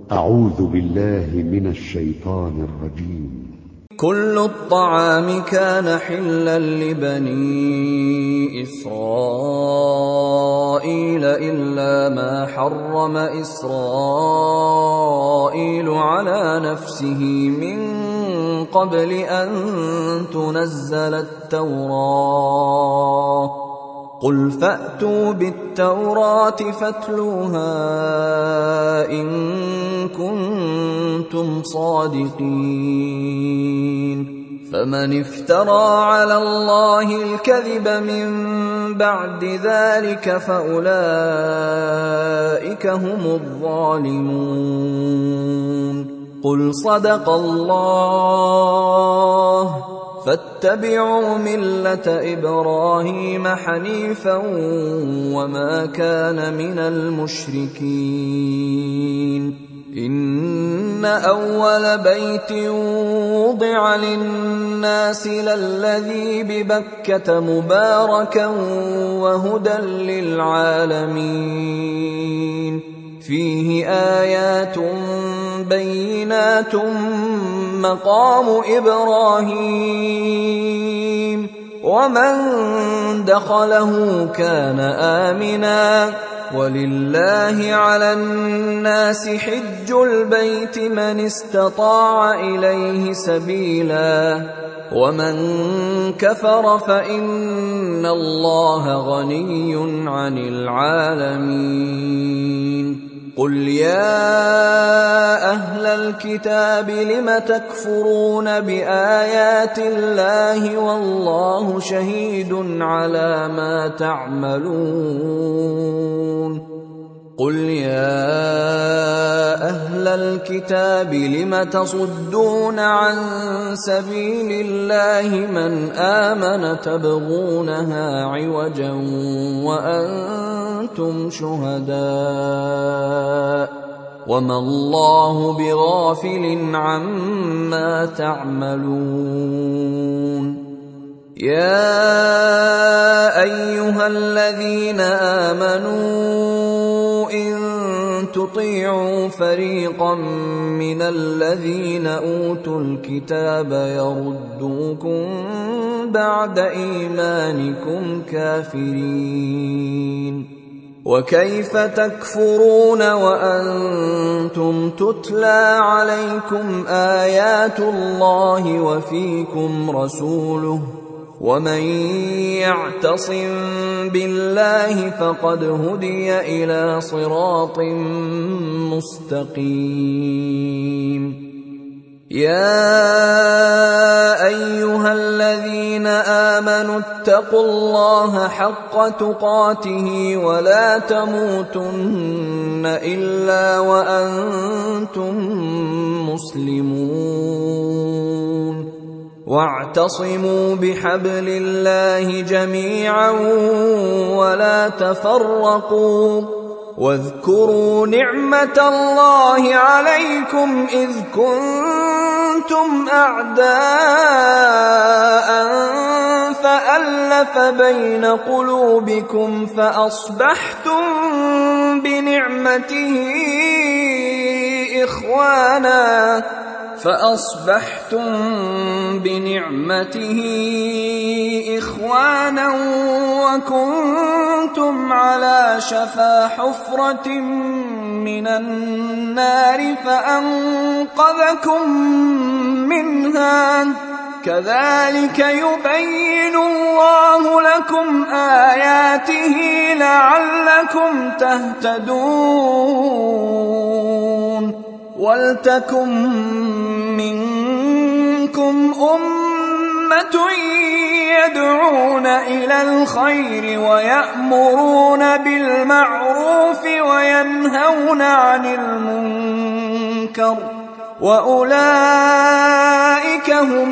أعوذ بالله من الشيطان الرجيم. كل الطعام كان حلا لبني إسرائيل إلا ما حرم إسرائيل على نفسه من قبل أن تنزل التوراة. قل فأتوا بالتوراة فاتلوها إن كنتم صادقين. فمن افترى على الله الكذب من بعد ذلك فأولئك هم الظالمون. قل صدق الله فاتبعوا ملة إبراهيم حنيفا وما كان من المشركين. إن أول بيت وضع للناس للذي ببكة مباركا وهدى للعالمين. فيه آيات بينات مقام إبراهيم ومن دخله كان آمنا. ولله على الناس حج البيت من استطاع إليه سبيلا ومن كفر فإن الله غني عن العالمين. قل يا أهل الكتاب لم تكفرون بآيات الله والله شهيد على ما تعملون. قل يا أهل الكتاب لم تصدون عن سبيل الله من آمن تبغونها عوجا وأنتم شهداء وما الله بغافل عما تعملون. يا أيها الذين آمنوا إن تطيعوا فريقا من الذين أوتوا الكتاب يردوكم بعد إيمانكم كافرين. وكيف تكفرون وأنتم تتلى عليكم آيات الله وفيكم رسوله ومن يعتصم بالله فقد هدي إلى صراط مستقيم. يا أيها الذين آمنوا اتقوا الله حق تقاته ولا تموتن إلا وأنتم مسلمون. واعتصموا بحبل الله جميعا ولا تفرقوا. واذكروا نعمة الله عليكم إذ كنتم أعداء فألف بين قلوبكم فأصبحتم بنعمته إخوانا وكنتم على شفا حفرة من النار فأنقذكم منها. كذلك يبين الله لكم آياته لعلكم تهتدون. ولتكن منكم أمة يدعون إلى الخير ويأمرون بالمعروف وينهون عن المنكر وأولئك هم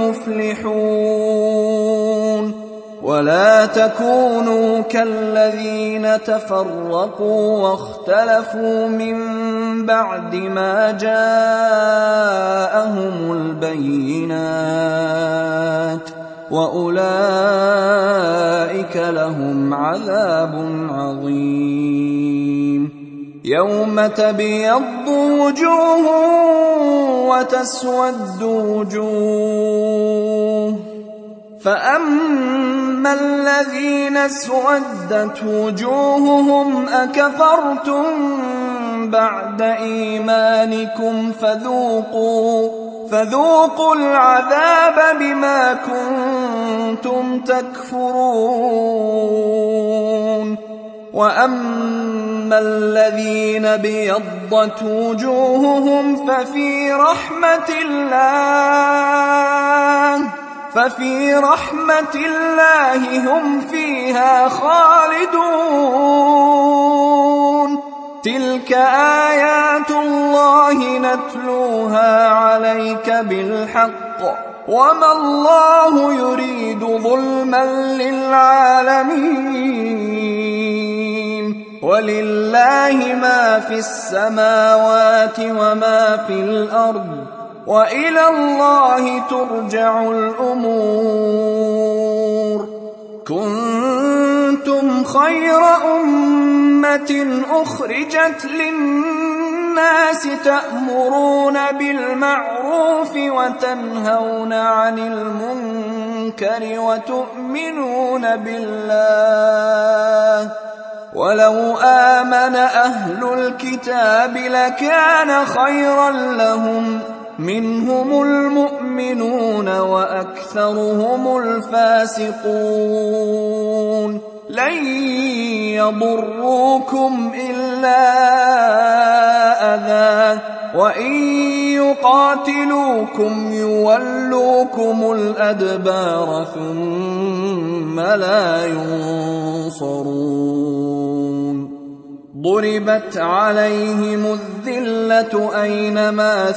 المفلحون. ولا تكونوا كالذين تفرقوا واختلفوا من بعد ما جاءهم البينات وأولئك لهم عذاب عظيم. يوم تبيض وجوه وتسود وجوه، فأما الذين اسودت وجوههم أكفرتم بعد إيمانكم فذوقوا العذاب بما كنتم تكفرون. وأما الذين بيضت وجوههم ففي رحمة الله هم فيها خالدون. تلك آيات الله نتلوها عليك بالحق، وما الله يريد ظلما للعالمين. ولله ما في السماوات وما في الأرض، وإلى الله ترجع الأمور. كنتم خير أمة أخرجت للناس تأمرون بالمعروف وتنهون عن المنكر وتؤمنون بالله. ولو آمن أهل الكتاب لكان خيرا لهم، منهم المؤمنون وأكثرهم الفاسقون. لن يضروكم إلا أذى، وإن يقاتلوكم يولوكم الأدبار ثم لا ينصرون. ضربت عليهم الذلة أينما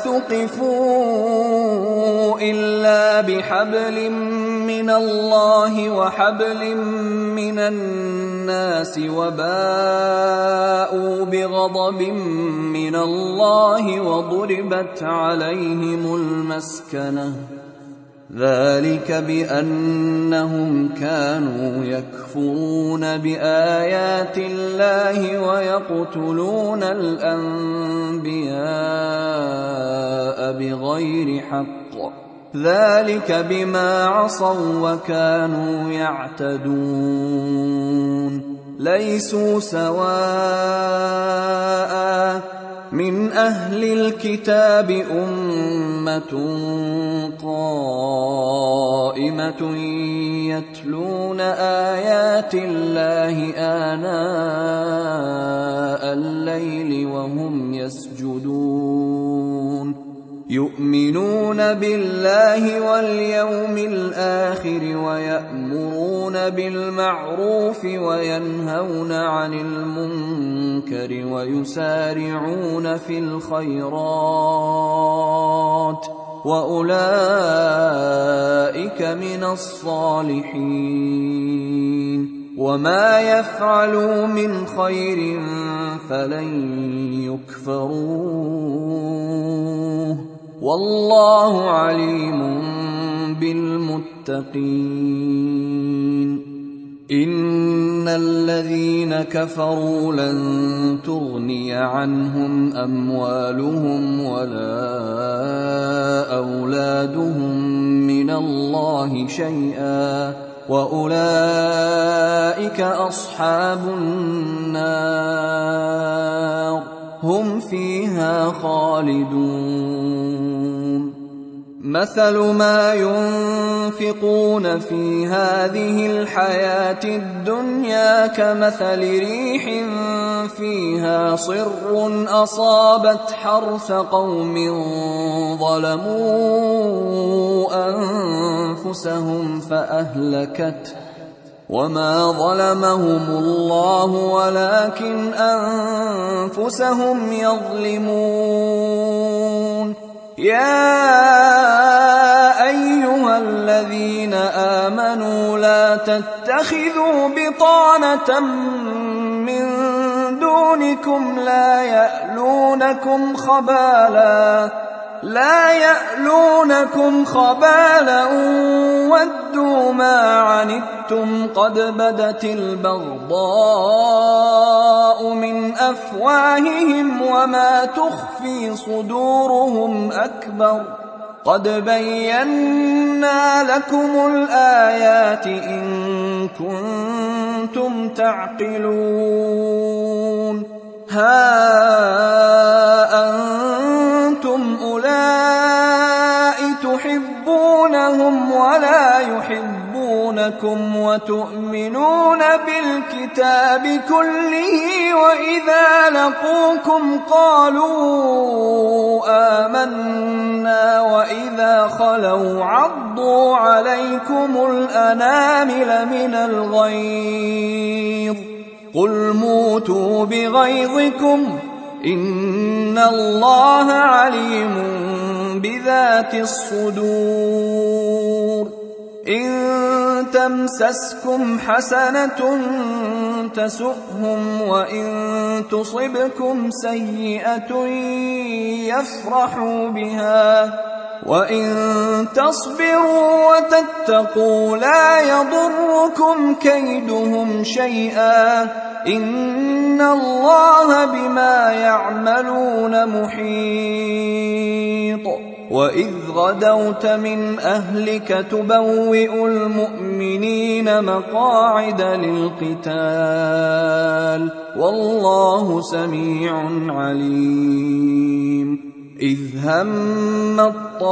ثقفوا إلا بحبل من الله وحبل من الناس، وباءوا بغضب من الله وضربت عليهم المسكنة. ذلك بأنهم كانوا يكفرون بآيات الله ويقتلون الأنبياء بغير حق، ذلك بما عصوا وكانوا يعتدون. ليسوا سواء من أهل الكتاب أمة قائمة يتلون آيات الله آناء الليل وهم يسجدون، يؤمنون بالله واليوم الآخر ويأمرون بالمعروف وينهون عن المنكر ويسارعون في الخيرات، وأولئك من الصالحين. وما يفعلوا من خير فلن يكفروه، والله عليم بالمتقين. إن الذين كفروا لن تغني عنهم أموالهم ولا أولادهم من الله شيئا، وأولئك أصحاب النار هم فيها خالدون. مثل ما ينفقون في هذه الحياة الدنيا كمثل ريح فيها صر أصابت حرث قوم ظلموا أنفسهم فأهلكته، وما ظلمهم الله ولكن أنفسهم يظلمون. يا أيها الذين آمنوا لا تتخذوا بطانة من دونكم لا يألونكم خبالا ودوا ما عنتم قد بدت البغضاء البغضاء من أفواههم وما تخفي صدورهم أكبر قد بينا لكم الآيات إن كنتم تعقلون ها أنتم أولئك تحبونهم ولا يحبونكم وتؤمنون بالكتاب كله وإذا لقوكم قالوا آمنا وإذا خلوا عضوا عليكم الأنامل من الغيظ قل موتوا بغيظكم إن الله عليم بذات الصدور إن تمسسكم حسنة تسؤهم وإن تصبكم سيئة يفرحوا بها وإن تصبروا وتتقوا لا يضركم كيدهم شيئا إن الله بما يعملون محيط وإذ غدوت من أهلك تبوئ المؤمنين مقاعد للقتال والله سميع عليم إذ هم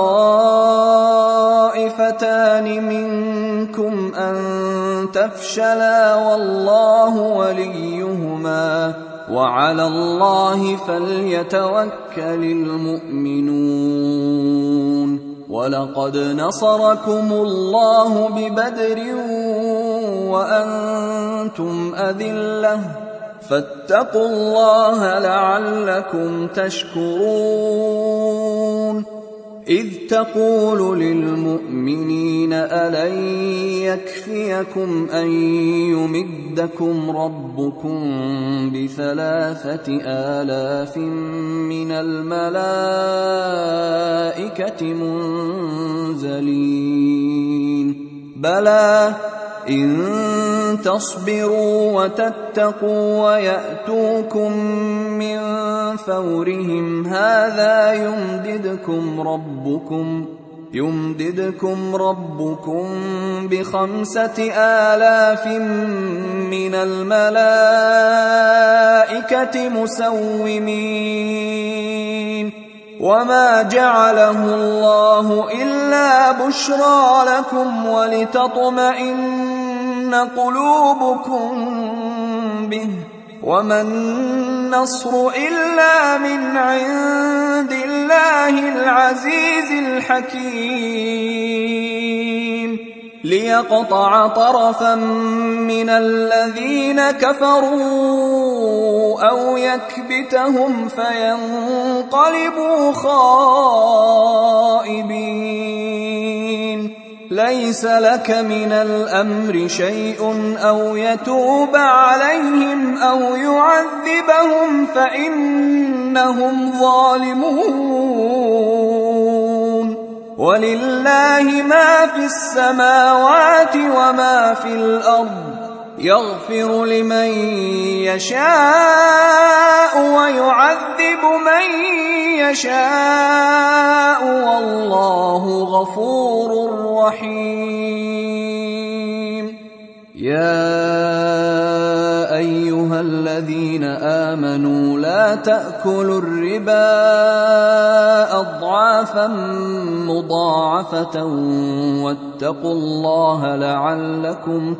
الطائفتان منكم أن تفشلا والله وليهما وعلى الله فليتوكل المؤمنون ولقد نصركم الله ببدر وأنتم أذلة فاتقوا الله لعلكم تشكرون إذ تقول للمؤمنين ألن يكفيكم أن يمدكم ربكم ب3,000 من الملائكة منزلين بلى إن تصبروا وتتقوا ويأتوكم من فورهم هذا يمددكم ربكم ب5,000 من الملائكة مسومين وما جعله الله إلا بشرى لكم ولتطمئن قلوبكم به وما النصر إلا من عند الله العزيز الحكيم ليقطع طرفا من الذين كفروا أو يكبتهم فينقلبوا خائبين ليس لك من الأمر شيء أو يتوب عليهم أو يعذبهم فإنهم ظالمون ولله ما في السماوات وما في الأرض يغفر لمن يشاء ويعذب من يشاء والله غفور رحيم يا أيها الذين آمنوا لا تأكلوا الربا أضعافا مضاعفة واتقوا الله لعلكم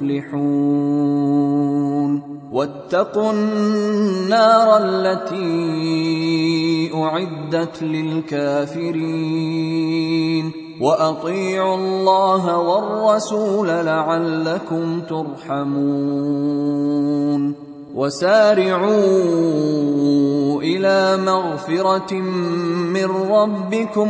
تفلحون واتقوا النار التي أعدت للكافرين وأطيعوا الله والرسول لعلكم ترحمون وسارعوا إلى مغفرة من ربكم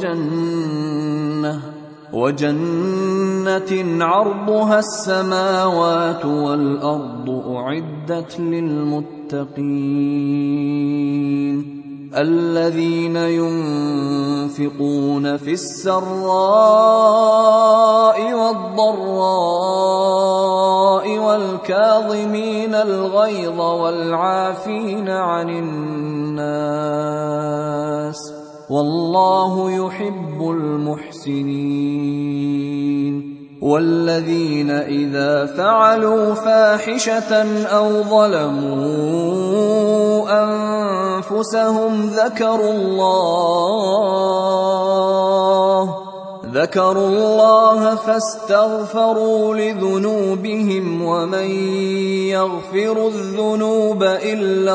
وجنة عرضها السماوات والأرض أعدت للمتقين الذين ينفقون في السراء والضراء والكاظمين الغيظ والعافين عن الناس والله يحب المحسنين والذين إذا فعلوا فاحشة أو ظلموا أنفسهم ذكروا الله فاستغفروا لذنوبهم ومن يغفر الذنوب إلا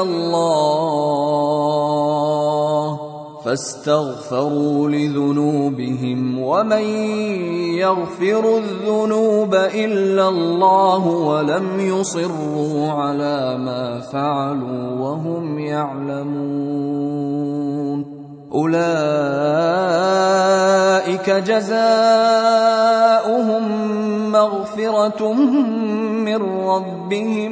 الله ولم يصروا على ما فعلوا وهم يعلمون أولئك جزاؤهم مغفرة من ربهم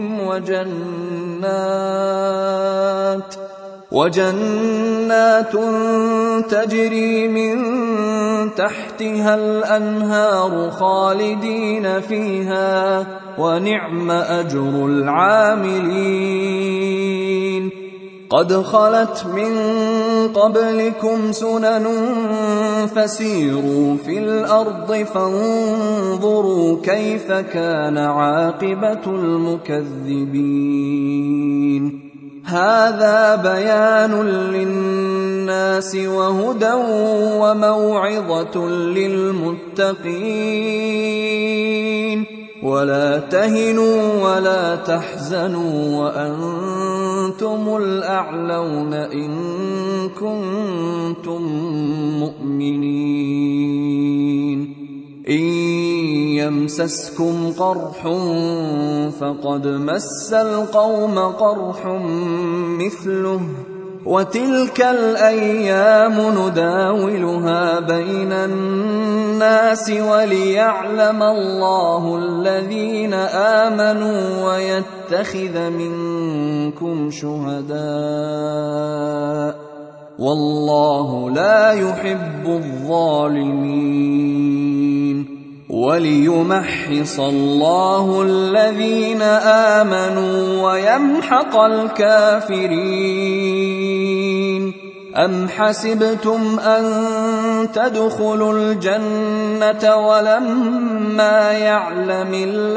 وجنات تجري من تحتها الأنهار خالدين فيها ونعم أجر العاملين قد خلت من قبلكم سنن فسيروا في الأرض فانظروا كيف كان عاقبة المكذبين هذا بيان للناس وهدى وموعظة للمتقين ولا تهنوا ولا تحزنوا وأنتم الأعلون إن كنتم مؤمنين إن يمسسكم قرح فقد مس القوم قرح مثله وتلك الأيام نداولها بين الناس وليعلم الله الذين آمنوا ويتخذ منكم شهداء والله لا يحب الظالمين وليمحص الله الذين آمنوا ويمحق الكافرين أم حسبتم أن تدخلوا الجنة ولما يعلم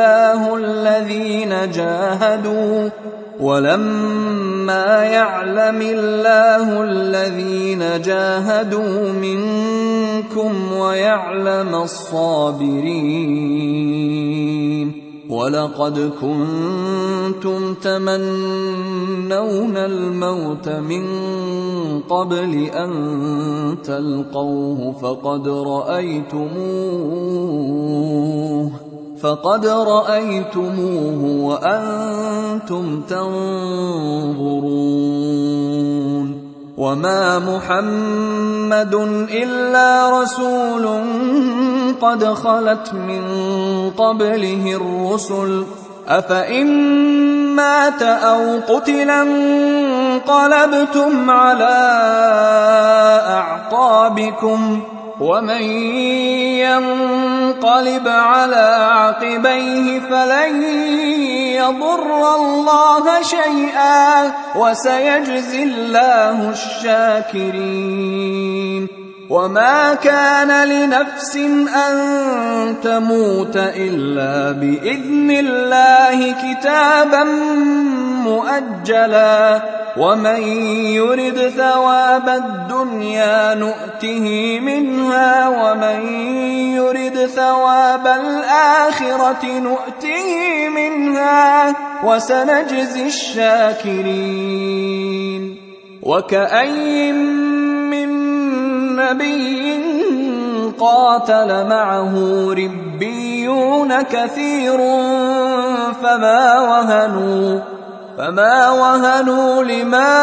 الله الذين جاهدوا منكم ويعلم الصابرين ولقد كنتم تمنون الموت من قبل أن تلقوه فقد رأيتموه وأنتم تنظرون وما محمد إلا رسول قد خلت من قبله الرسل أفإن مات أو قتل انقلبتم على أعقابكم ومن ينقلب على عقبيه فلن يضر الله شيئا وسيجزي الله الشاكرين وما كان لنفس أن تموت إلا بإذن الله كتابا مؤجلا ومن يرد ثواب الدنيا نؤته منها ومن يرد ثواب الآخرة نؤته منها وسنجزي الشاكرين وكأي من نبي قاتل معه ربيون كثير فما وهنوا لما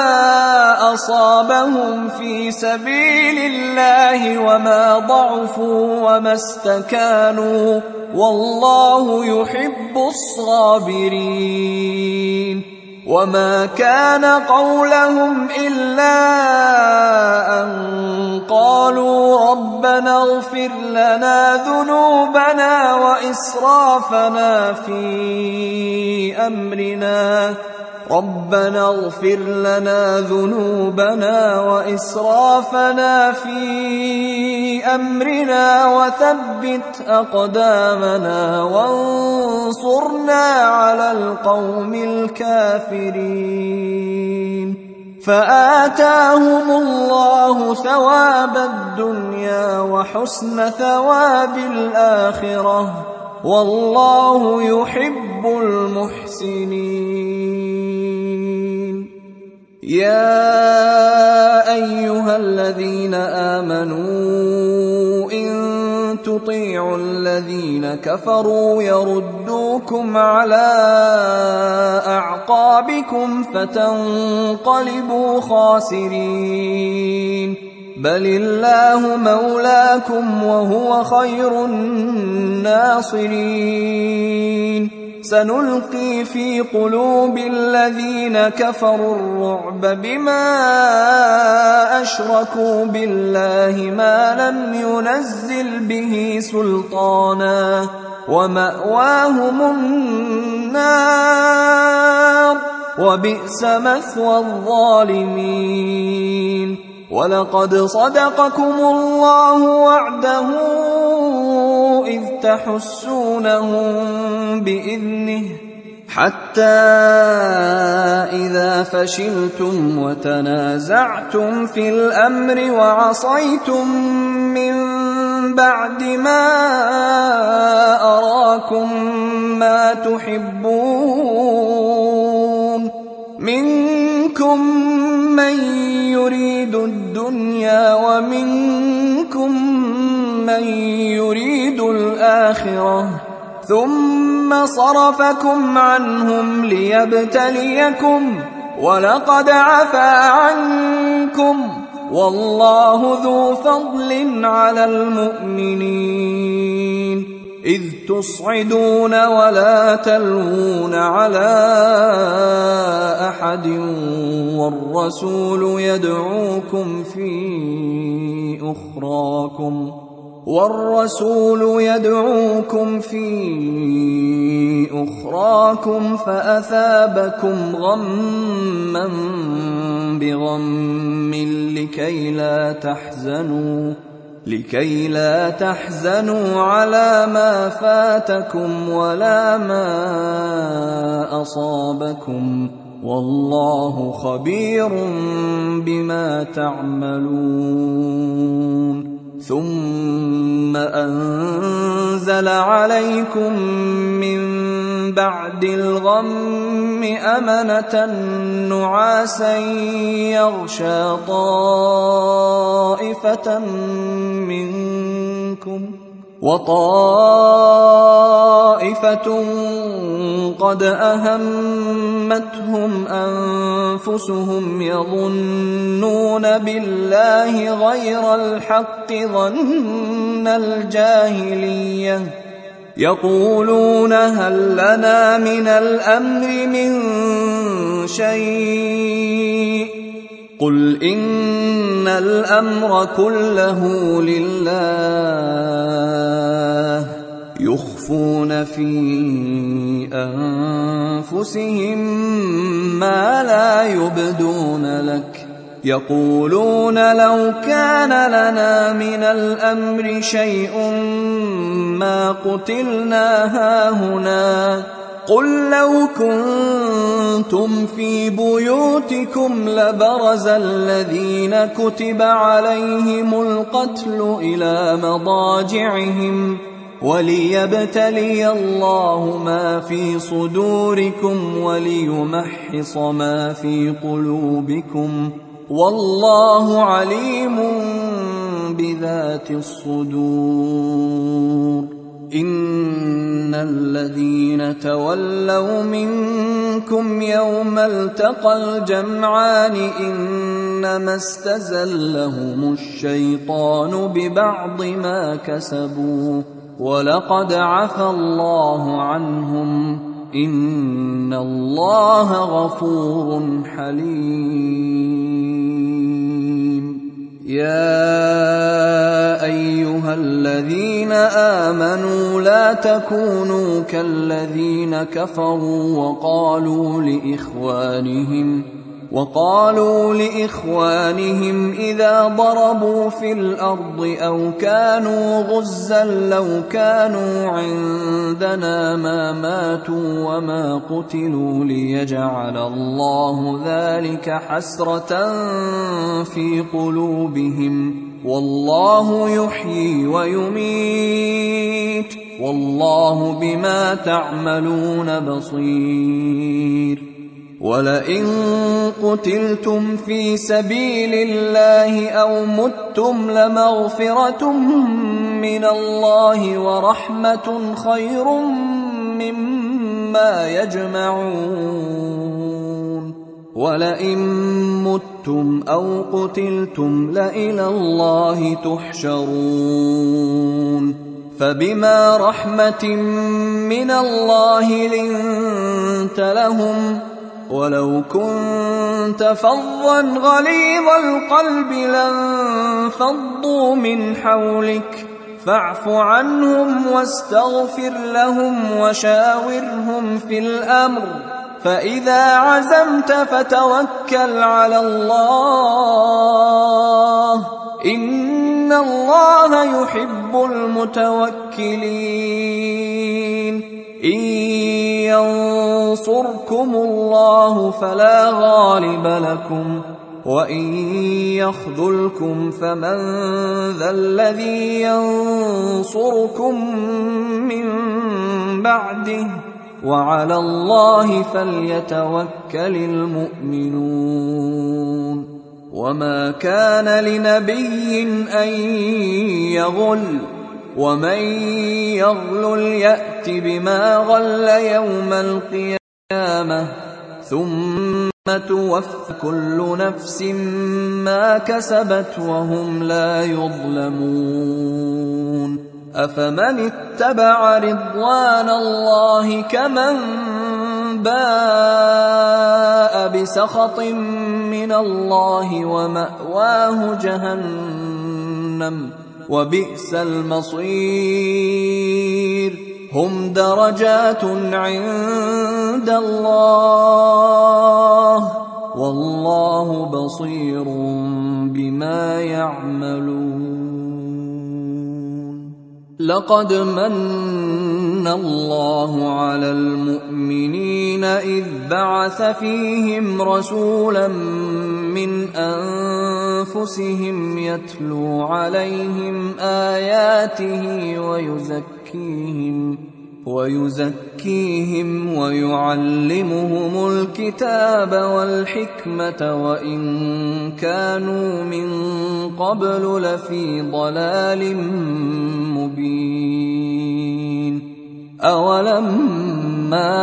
أصابهم في سبيل الله وما ضعفوا وما استكانوا والله يحب الصابرين وما كان قولهم إلا أن قالوا ربنا اغفر لنا ذنوبنا وإسرافنا في أمرنا وثبت أقدامنا وانصرنا على القوم الكافرين فآتاهم الله ثواب الدنيا وحسن ثواب الآخرة والله يحب المحسنين. يا أيها الذين آمنوا إن تطيعوا الذين كفروا يردوكم على أعقابكم فتنقلبوا خاسرين بل الله مولاكم وهو خير الناصرين. سنلقي في قلوب الذين كفروا الرعب بما أشركوا بالله ما لم ينزل به سلطانا ومأواهم النار وبئس مثوى الظالمين. ولقد صدقكم الله وعده إذ تحسونهم بإذنه حتى إذا فشلتم وتنازعتم في الأمر وعصيتم من بعد ما أراكم ما تحبون منكم من يريد الدنيا ومنكم من يريد الآخرة ثم صرفكم عنهم ليبتليكم ولقد عفا عنكم والله ذو فضل على المؤمنين. إذ تصعدون ولا تلوون على أحد والرسول يدعوكم في أخراكم فأثابكم غما بغم لكي لا تحزنوا على ما فاتكم ولا ما أصابكم والله خبير بما تعملون. ثم أنزل عليكم من بعد الغم أمنة نعاسا يغشى طائفة منكم وطائفة قد أهمتهم أنفسهم يظنون بالله غير الحق ظن الجاهلية يقولون هل لنا من الأمر من شيء قل إن الأمر كله لله يخفون في أنفسهم ما لا يبدون لك يقولون لو كان لنا من الأمر شيء ما قتلنا هاهنا قل لو كنتم في بيوتكم لبرز الذين كتب عليهم القتل إلى مضاجعهم وليبتلي الله ما في صدوركم وليمحص ما في قلوبكم والله عليم بذات الصدور. إن الذين تولوا منكم يوم التقى الجمعان إنما استزلهم الشيطان ببعض ما كسبوا ولقد عفى الله عنهم إن الله غفور حليم. يا أيها الذين آمنوا لا تكونوا كالذين كفروا وقالوا لإخوانهم إذا ضربوا في الأرض أو كانوا غزا لو كانوا عندنا ما ماتوا وما قتلوا ليجعل الله ذلك حسرة في قلوبهم، والله يحيي ويميت، والله بما تعملون بصير. ولئن قتلتم في سبيل الله أو متم لمغفرة من الله ورحمة خير مما يجمعون. ولئن متم أو قتلتم لإلى الله تحشرون. فبما رحمة من الله لنت لهم، ولو كنت فظا غليظ القلب لانفضوا من حولك، فاعف عنهم واستغفر لهم وشاورهم في الأمر، فإذا عزمت فتوكل على الله، إن الله يحب المتوكلين. إن ينصركم الله فلا غالب لكم، وإن يخذلكم فمن ذا الذي ينصركم من بعده، وعلى الله فليتوكل المؤمنون. وما كان لنبي أن يغل، ومن يغلل يأت بما غل يوم القيامة، ثم توفى كل نفس ما كسبت وهم لا يظلمون. أفمن اتبع رضوان الله كمن باء بسخط من الله ومأواه جهنم وبئس المصير. هم درجات عند الله، والله بصير بما يعملون. لقد من الله على المؤمنين إذ بعث فيهم رسولا من أنفسهم يتلو عليهم آياته ويزكيهم ويعلمهم الكتاب والحكمة وإن كانوا من قبل لفي ضلال مبين. أولما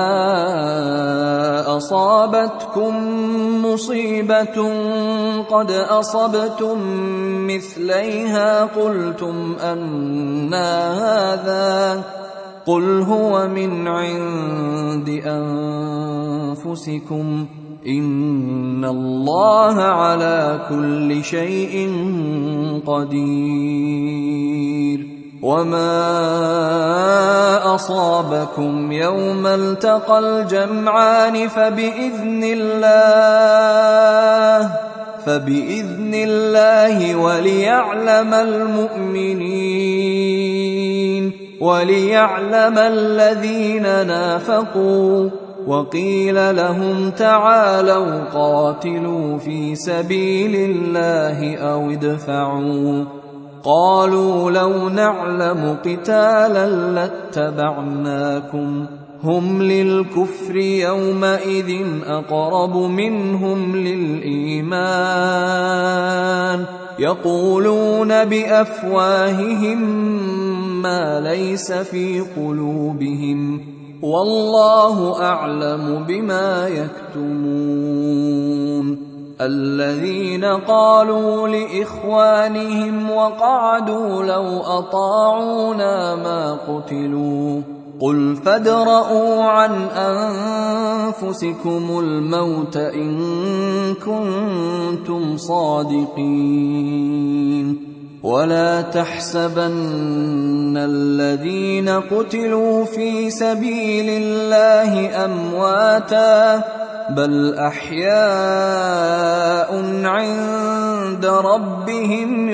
أصابتكم مصيبة قد أصبتم مثليها قلتم أنى هذا، قل هو من عند أنفسكم إن الله على كل شيء قدير. وما أصابكم يوم التقى الجمعان فبإذن الله وليعلم الذين نافقوا. وقيل لهم تعالوا قاتلوا في سبيل الله أو ادفعوا، قالوا لو نعلم قتالا لاتبعناكم، هم للكفر يومئذ أقرب منهم للإيمان، يقولون بأفواههم ما ليس في قلوبهم، والله أعلم بما يكتمون. الذين قالوا لإخوانهم وقعدوا لو أطاعونا ما قتلوا، قل فادرءوا عن أنفسكم الموت إن كنتم صادقين ولا تحسبن الذين قتلوا في سبيل الله أمواتا بل أحياء عند ربهم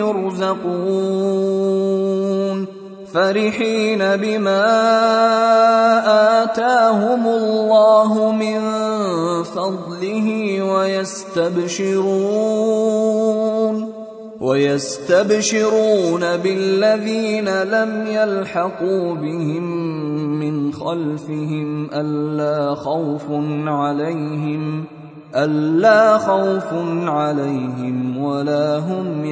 يرزقون فرحين بما آتاهم الله من فضله ويستبشرون بالذين لم يلحقوا بهم من خلفهم ألا خوف عليهم ولا هم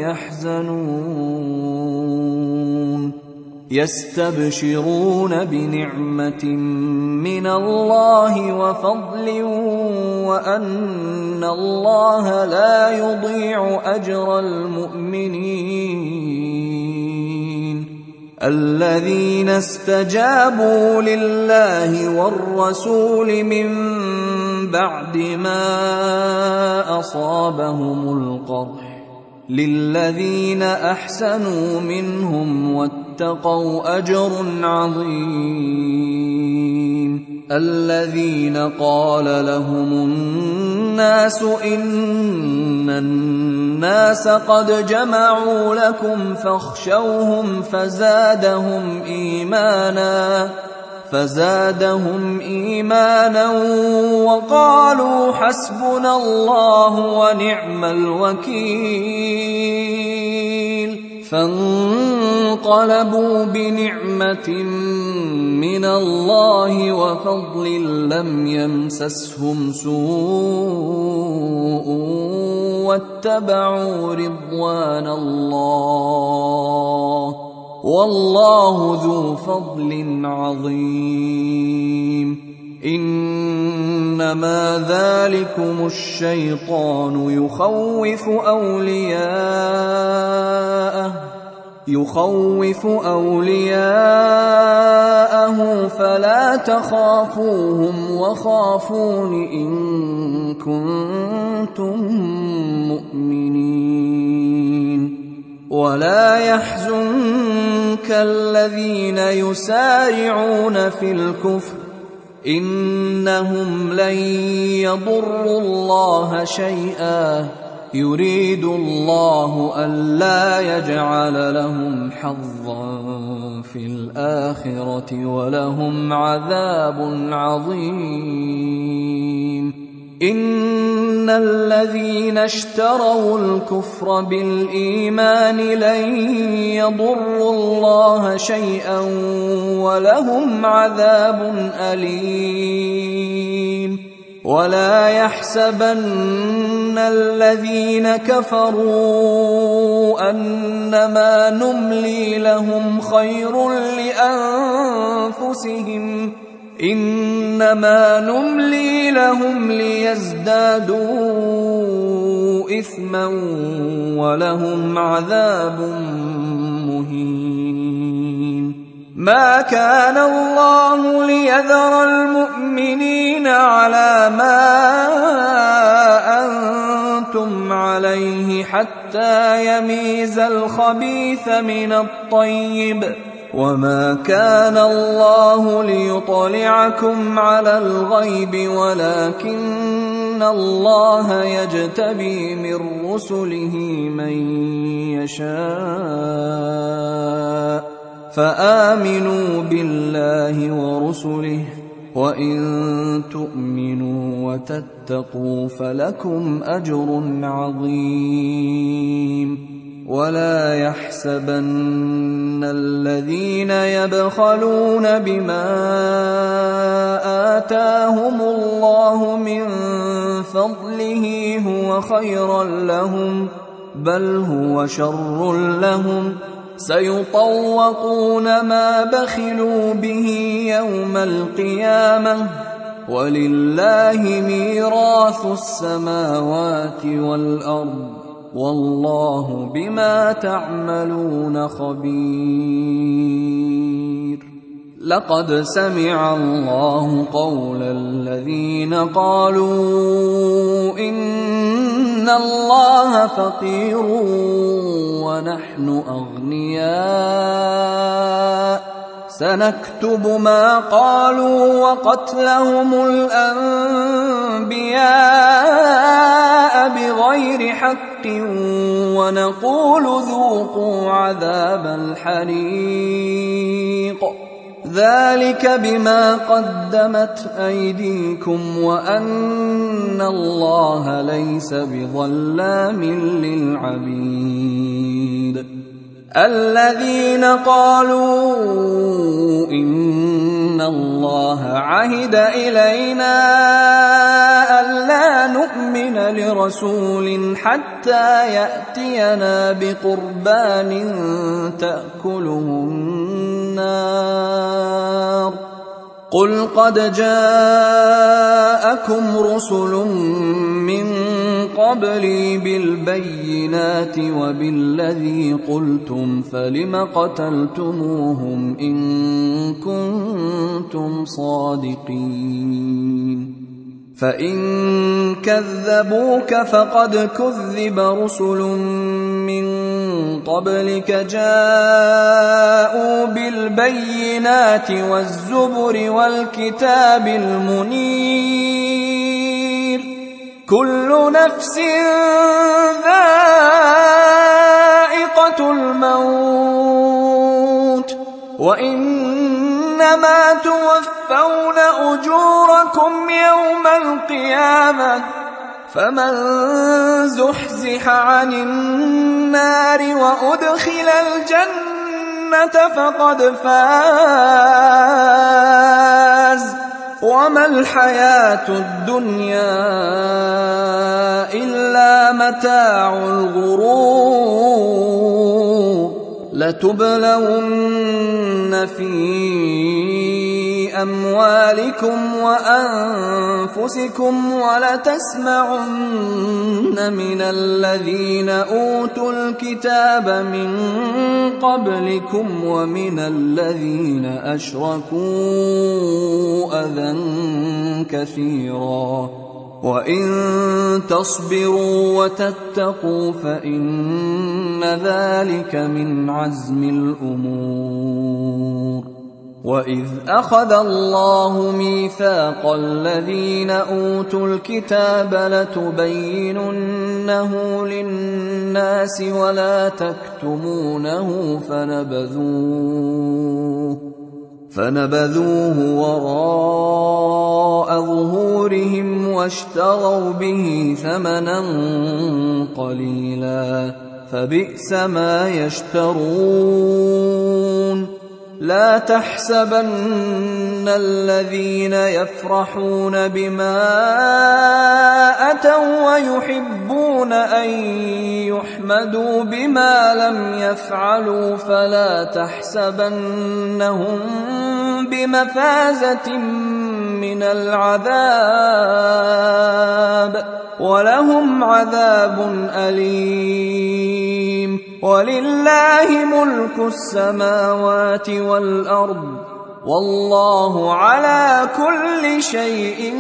يحزنون يستبشرون بنعمة من الله وفضل وأن الله لا يضيع أجر المؤمنين الذين استجابوا لله والرسول من بعد ما أصابهم القرح للذين أحسنوا منهم واتقوا أجر عظيم الذين قال لهم الناس إن الناس قد جمعوا لكم فاخشوهم فزادهم إيمانا وقالوا حسبنا الله ونعم الوكيل فانقلبوا بنعمة من الله وفضل لم يمسسهم سوء واتبعوا رضوان الله والله ذو فضل عظيم إنما ذلكم الشيطان يخوف أولياءه فلا تخافوهم وخافون إن كنتم مؤمنين ولا يحزنك الذين يسارعون في الكفر إنهم لن يضروا الله شيئا يريد الله ألا يجعل لهم حظا في الآخرة ولهم عذاب عظيم إن الذين اشتروا الكفر بالإيمان لن يضروا الله شيئا ولهم عذاب أليم ولا يحسبن الذين كفروا أنما نملي لهم خير لأنفسهم إنما نملي لهم ليزدادوا إثما ولهم عذاب مهين ما كان الله ليذر المؤمنين على ما أنتم عليه حتى يميز الخبيث من الطيب وما كان الله ليطلعكم على الغيب ولكن الله يجتبي من رسله من يشاء فآمنوا بالله ورسله وإن تؤمنوا وتتقوا فلكم أجر عظيم ولا يحسبن الذين يبخلون بما آتاهم الله من فضله هو خيرا لهم بل هو شر لهم سيطوقون ما بخلوا به يوم القيامة ولله ميراث السماوات والأرض والله بما تعملون خبير لقد سمع الله قول الذين قالوا إن الله فقير ونحن أغنياء سنكتب ما قالوا وقتلهم الأنبياء بغير حق ونقول ذوقوا عذاب الحريق ذلك بما قدمت أيديكم وأن الله ليس بظلام للعبيد الذين قالوا إن الله عهد إلينا ألا نؤمن لرسول حتى يأتينا بقربان تأكله النار قل قد جاءكم رسل من قبلي بالبينات وبالذي قلتم فلم قتلتموهم إن كنتم صادقين فإن كذبوك فقد كذب رسل من قبلك جاءوا بالبينات والزبر والكتاب المنير كل نفس ذائقة الموت وإنما توفون أجوركم يوم القيامة فمن زحزح عن النار وأدخل الجنة فقد فاز وما الحياة الدنيا إلا متاع الغرور لتبلون في أموالكم وأنفسكم ولتسمعن من الذين أوتوا الكتاب من قبلكم ومن الذين أشركوا أذى كثيرا وإن تصبروا وتتقوا فإن ذلك من عزم الأمور وإذ أخذ الله ميثاق الذين أوتوا الكتاب لتبيننه للناس ولا تكتمونه فنبذوه وراء ظهورهم واشتروا به ثمنا قليلا فبئس ما يشترون لا تحسبن الذين يفرحون بما أتوا ويحبون أن يحمدوا بما لم يفعلوا فلا تحسبنهم بمفازة من العذاب ولهم عذاب أليم ولله ملك السماوات والأرض والله على كل شيء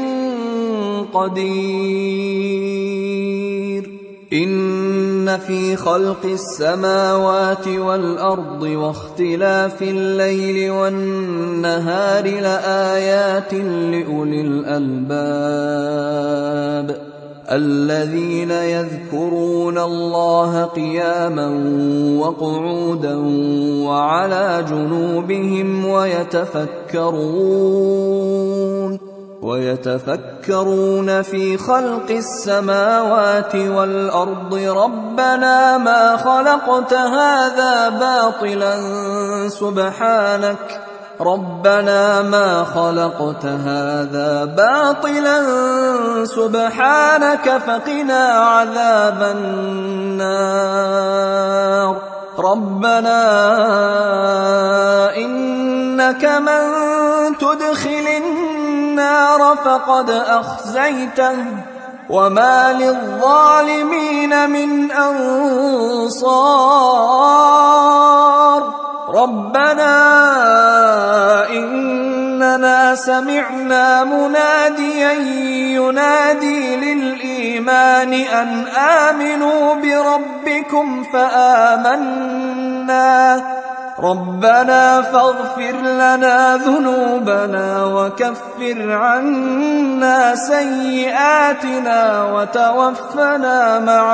قدير إن في خلق السماوات والأرض واختلاف الليل والنهار لآيات لأولي الألباب الذين يذكرون الله قياما وقعودا وعلى جنوبهم ويتفكرون في خلق السماوات والأرض ربنا ما خلقت هذا باطلا سبحانك فقنا عذاب النار ربنا إنك من تدخل النار فقد أخزيته وما للظالمين من أنصار ربنا سمعنا مناديا ينادي للإيمان أن آمنوا بربكم فآمنا ربنا فاغفر لنا ذنوبنا وكفر عنا سيئاتنا وتوفنا مع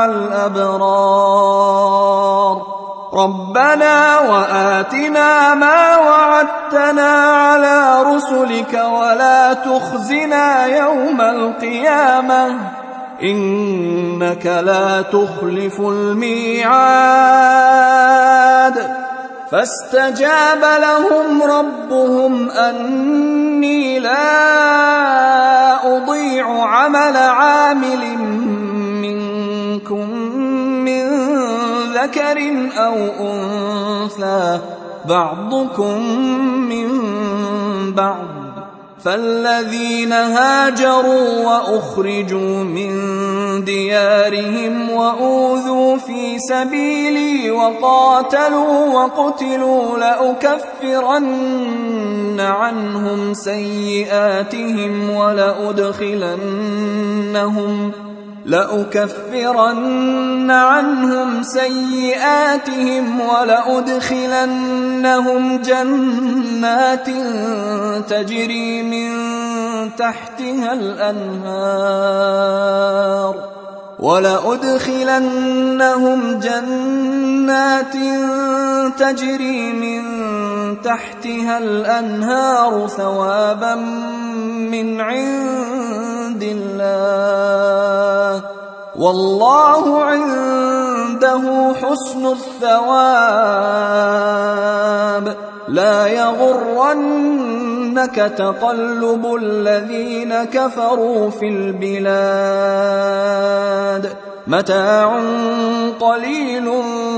الأبرار ربنا وآتنا ما وعدتنا على رسلك ولا تخزنا يوم القيامة إنك لا تخلف الميعاد فاستجاب لهم ربهم أني لا أضيع عمل عامل منكم من ذكر أو أنثى بعضكم من بعض فالذين هاجروا وأخرجوا من ديارهم وأوذوا في سبيلي وقاتلوا وقتلوا لأكفرن عنهم سيئاتهم ولأدخلنهم جنات تجري من تحتها الأنهار ثوابا من عند الله والله عنده حسن الثواب لا يغرنك تقلب الذين كفروا في البلاد متاع قليل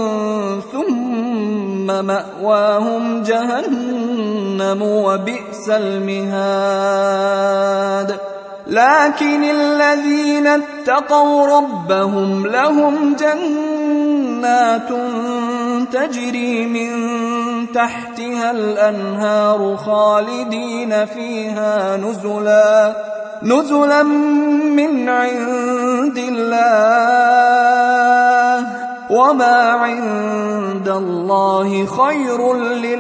ثم مأواهم جهنم وبئس المهاد لكن الذين اتقوا ربهم لهم جنات تجري من تحتها الأنهار خالدين فيها نزلا من عند الله وما عند الله خير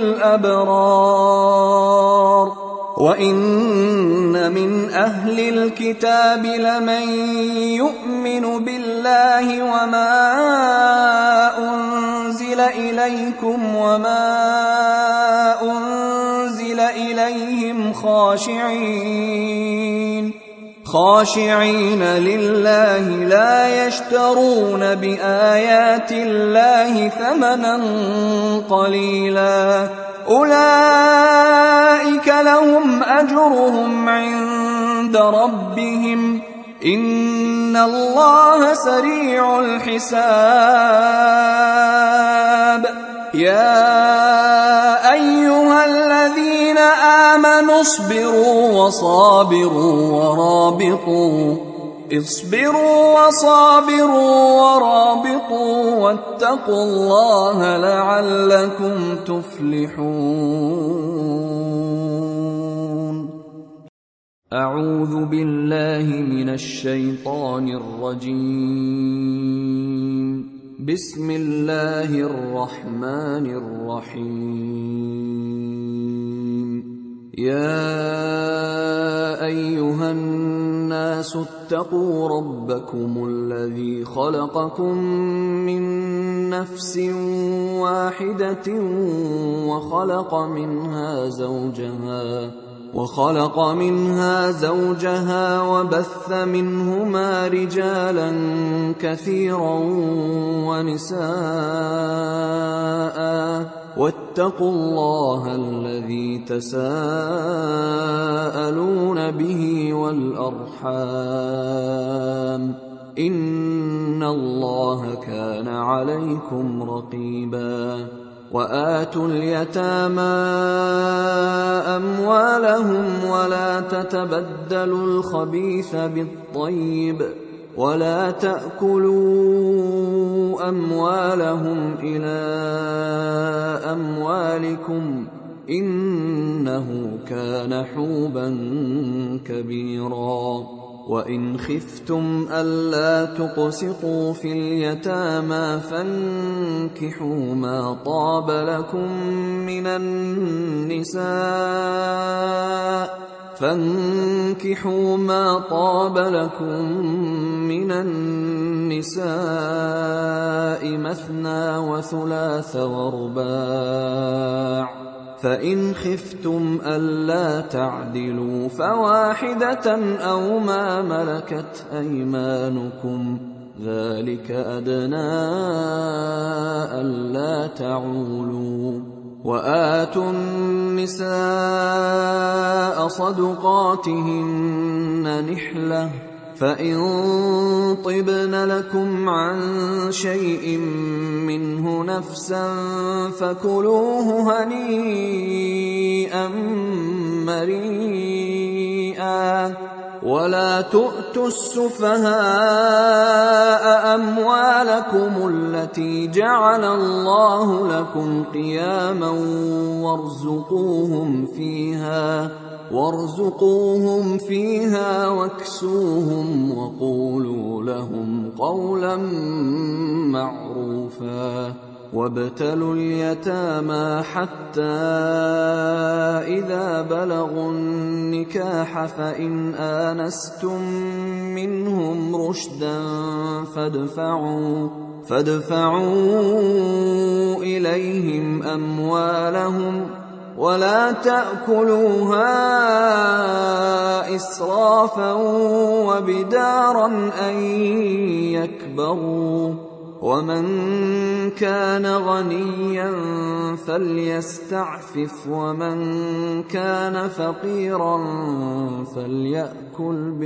للأبرار وإن من أهل الكتاب لمن يؤمن بالله وما أنزل إليكم وما أنزل إليهم خاشعين لله لا يشترون بآيات الله ثمنا قليلا أولئك لهم أجرهم عند ربهم إن الله سريع الحساب يا أيها الذين آمنوا اصبروا وصابروا ورابطوا واتقوا الله لعلكم تفلحون أعوذ بالله من الشيطان الرجيم بسم الله الرحمن الرحيم يا أيها الناس اتقوا ربكم الذي خلقكم من نفس واحدة وخلق منها زوجها وبث منهما رجالا كثيرا ونساء واتقوا الله الذي تساءلون به والأرحام إن الله كان عليكم رقيبا وآتوا اليتامى أموالهم ولا تتبدلوا الخبيث بالطيب ولا تأكلوا أموالهم إلى أموالكم إنه كان حوبا كبيرا وإن خفتم ألا تقسطوا في اليتامى فانكحوا ما طاب لكم من النساء مثنى وثلاث ورباع فإن خفتم ألا تعدلوا فواحدة أو ما ملكت أيمانكم ذلك أدنى ألا تعولوا وآتوا النساء صدقاتهن نحلة فإن طبن لكم عن شيء منه نفسا فكلوه هنيئا مريئا ولا تؤتوا السفهاء أموالكم التي جعل الله لكم قياما وارزقوهم فيها واكسوهم وقولوا لهم قولا معروفا وابتلوا اليتامى حتى إذا بلغوا النكاح فإن آنستم منهم رشدا فادفعوا إليهم أموالهم ولا تأكلوها إسرافا وبدارا أن يكبروا ومن كان غنيا فليستعفف ومن كان فقيرا فليأكل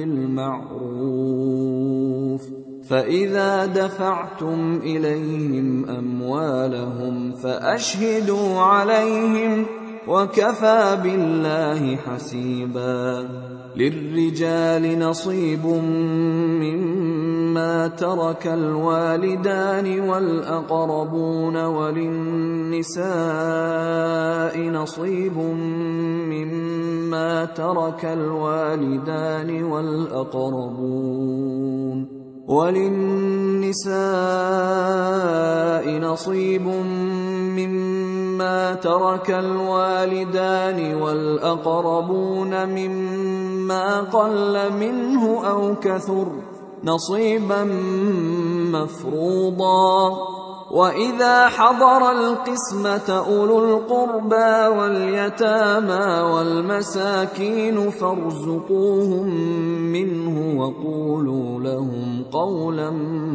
بالمعروف فإذا دفعتم إليهم أموالهم فأشهدوا عليهم وكفى بالله حسيبا للرجال نصيب مما ترك الوالدان والأقربون وللنساء نصيب مما ترك الوالدان والأقربون مما قل منه أو كثر نصيبا مفروضا وإذا حضر القسمة أولو القربى واليتامى والمساكين فارزقوهم منه وقولوا لهم قولا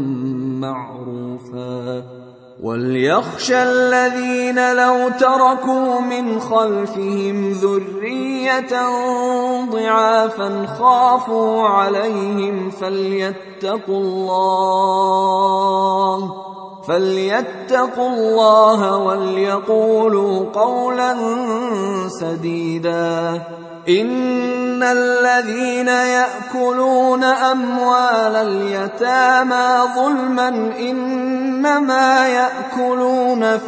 معروفا وليخشى الذين لو تركوا من خلفهم ذرية ضعافا خافوا عليهم فليتقوا الله وليقولوا قولا سديدا إن الذين يأكلون أموال اليتامى ظلما إنما يأكلون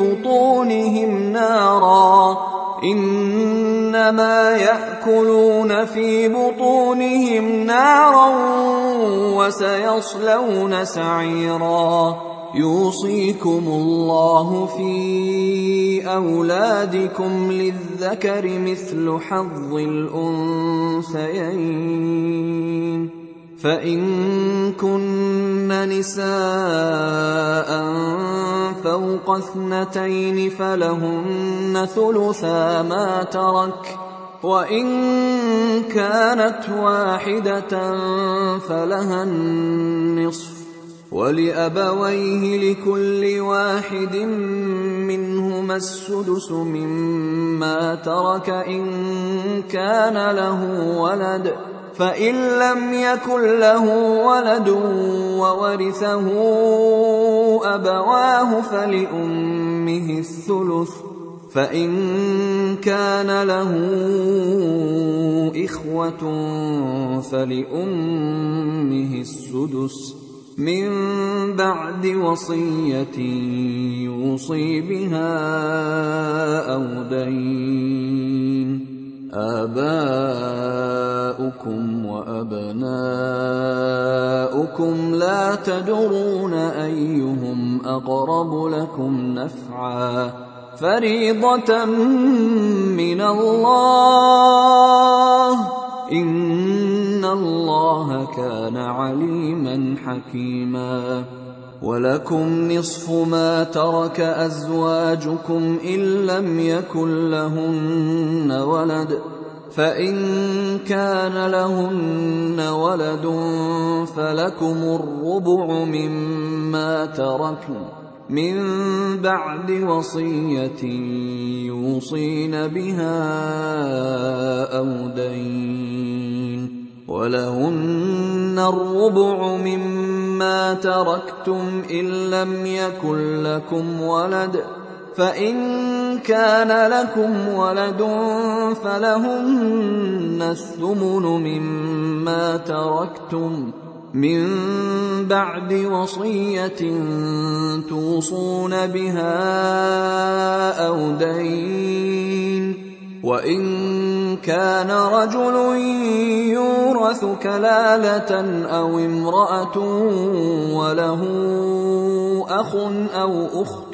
في بطونهم نارا وسيصلون سعيرا يوصيكم الله في أولادكم للذكر مثل حظ الأنثيين فإن كن نساء فوق 2 فلهن ثلثا ما ترك وإن كانت واحدة فلها النصف ولأبويه لكل واحد منهما السدس مما ترك إن كان له ولد فإن لم يكن له ولد وورثه أبواه فلأمه الثلث فإن كان له إخوة فلأمه السدس من بعد وصية يوصي بها أو دين. آباؤكم وأبناؤكم لا تدرون أيهم أقرب لكم نفعا فريضة من الله إن الله كان عليما حكيما. ولكم نصف ما ترك أزواجكم إن لم يكن لهن ولد فإن كان لهن ولد فلكم الربع مما تركن من بعد وصية يوصين بها أو دين. ولهن الربع مما تركتم إن لم يكن لكم ولد فإن كان لكم ولد فلهن الثمن مما تركتم من بعد وصية توصون بها أو دين. وإن كان رجل يورث كلالة أو امرأة وله أخ أو أخت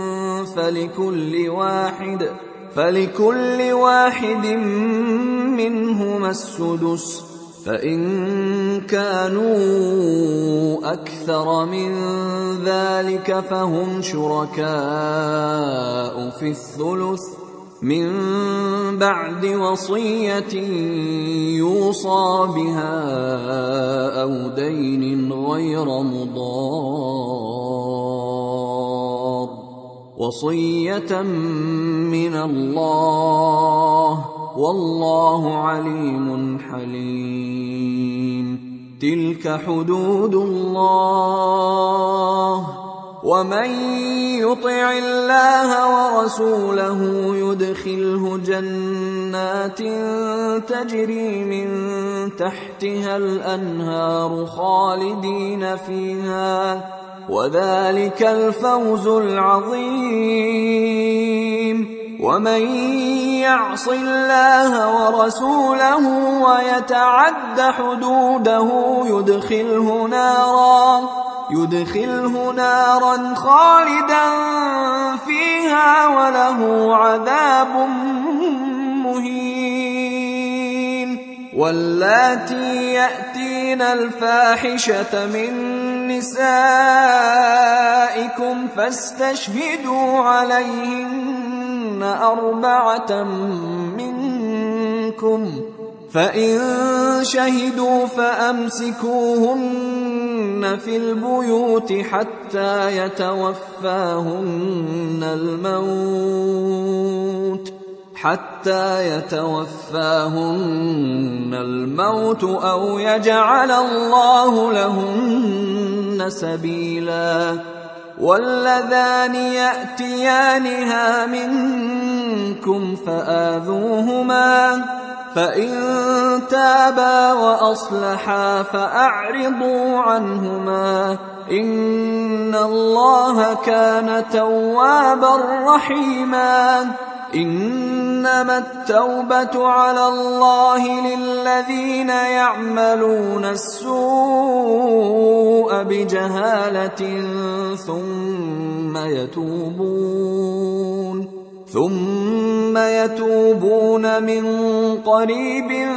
فلكل واحد منهما السدس فإن كانوا أكثر من ذلك فهم شركاء في الثلث من بعد وصية يوصى بها أو دين غير مضار وصية من الله والله عليم حليم. تلك حدود الله ومن يطع الله ورسوله يدخله جنات تجري من تحتها الأنهار خالدين فيها وذلك الفوز العظيم. ومن يعص الله ورسوله ويتعد حدوده يدخله نارا خالدا فيها وله عذاب مهين. واللاتي يأتين الفاحشة من نسائكم فاستشهدوا عليهن 4 منكم فإن شهدوا فأمسكوهن في البيوت حتى يتوفاهن الموت أو يجعل الله لهن سبيلا. واللذان يأتيانها منكم فآذوهما فإن تابا وأصلحا فأعرضوا عنهما إن الله كان توابا رحيما. إنما التوبة على الله للذين يعملون السوء بجهالة ثم يتوبون من قريب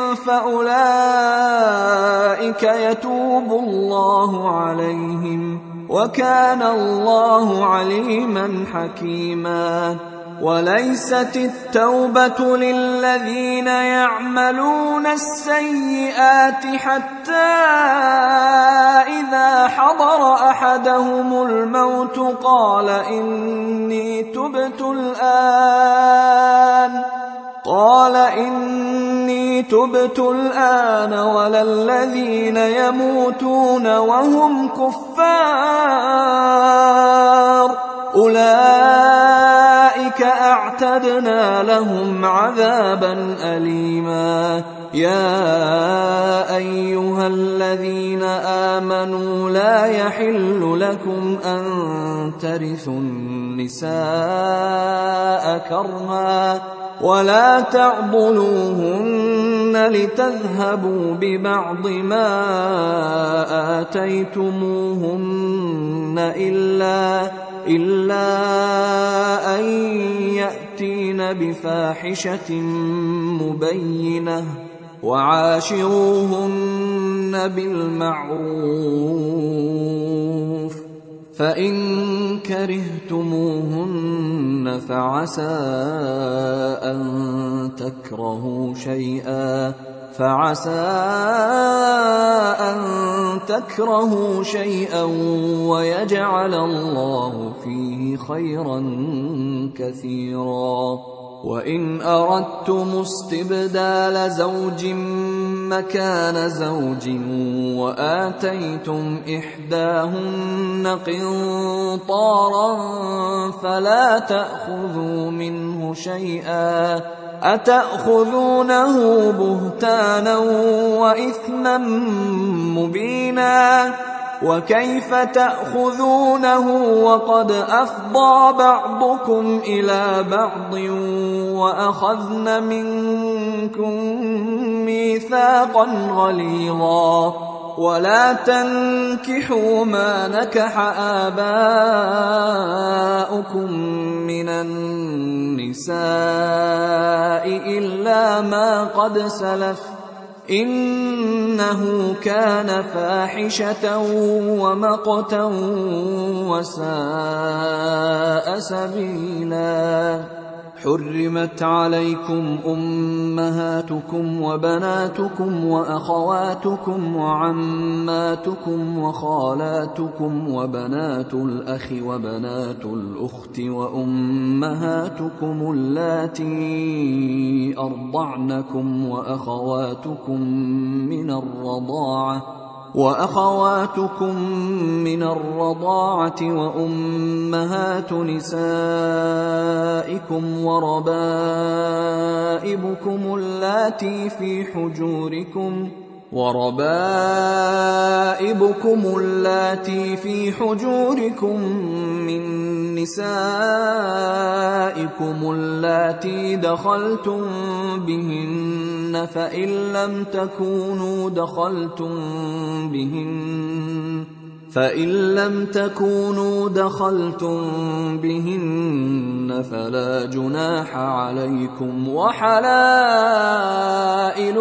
فأولئك يتوب الله عليهم وكان الله عليما حكيما. وليست التوبة للذين يعملون السيئات حتى إذا حضر أحدهم الموت قال إني تبت الآن ولا الذين يموتون وهم كفار أولئك أعتدنا لهم عذابا أليما. يا أيها الذين آمنوا لا يحل لكم أن ترثوا النساء كرها ولا تعضلوهن لتذهبوا ببعض ما آتيتموهن إلا أن يأتين بفاحشة مبينة وعاشروهن بالمعروف فإن كرهتموهن فعسى أن تكرهوا شيئا ويجعل الله فيه خيرا كثيرا. وإن أردتم استبدال زوج مكان زوج وآتيتم إحداهن قنطارا فلا تأخذوا منه شيئا أتأخذونه بهتانا وإثما مبينا وكيف تأخذونه وقد أفضى بعضكم إلى بعض وأخذن منكم ميثاقا غليظا ولا تنكحوا ما نكح آباؤكم من النساء إلا ما قد سلف إنه كان فاحشة ومقتا وساء سبيلا. حرمت عليكم أمهاتكم وبناتكم وأخواتكم وعماتكم وخالاتكم وبنات الأخ وبنات الأخت وأمهاتكم اللاتي أرضعنكم وأخواتكم من الرضاعة وأمهات نسائكم وربائبكم اللاتي في حجوركم من نسائكم اللاتي دخلتم بهن فإن لم تكونوا دخلتم بهن فلا جناح عليكم وحلائل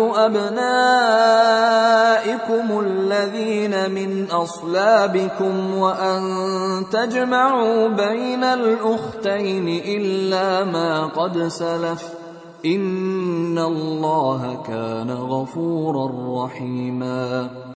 أبنائكم الذين من أصلابكم وأن تجمعوا بين الأختين إلا ما قد سلف إن الله كان غفورا رحيما.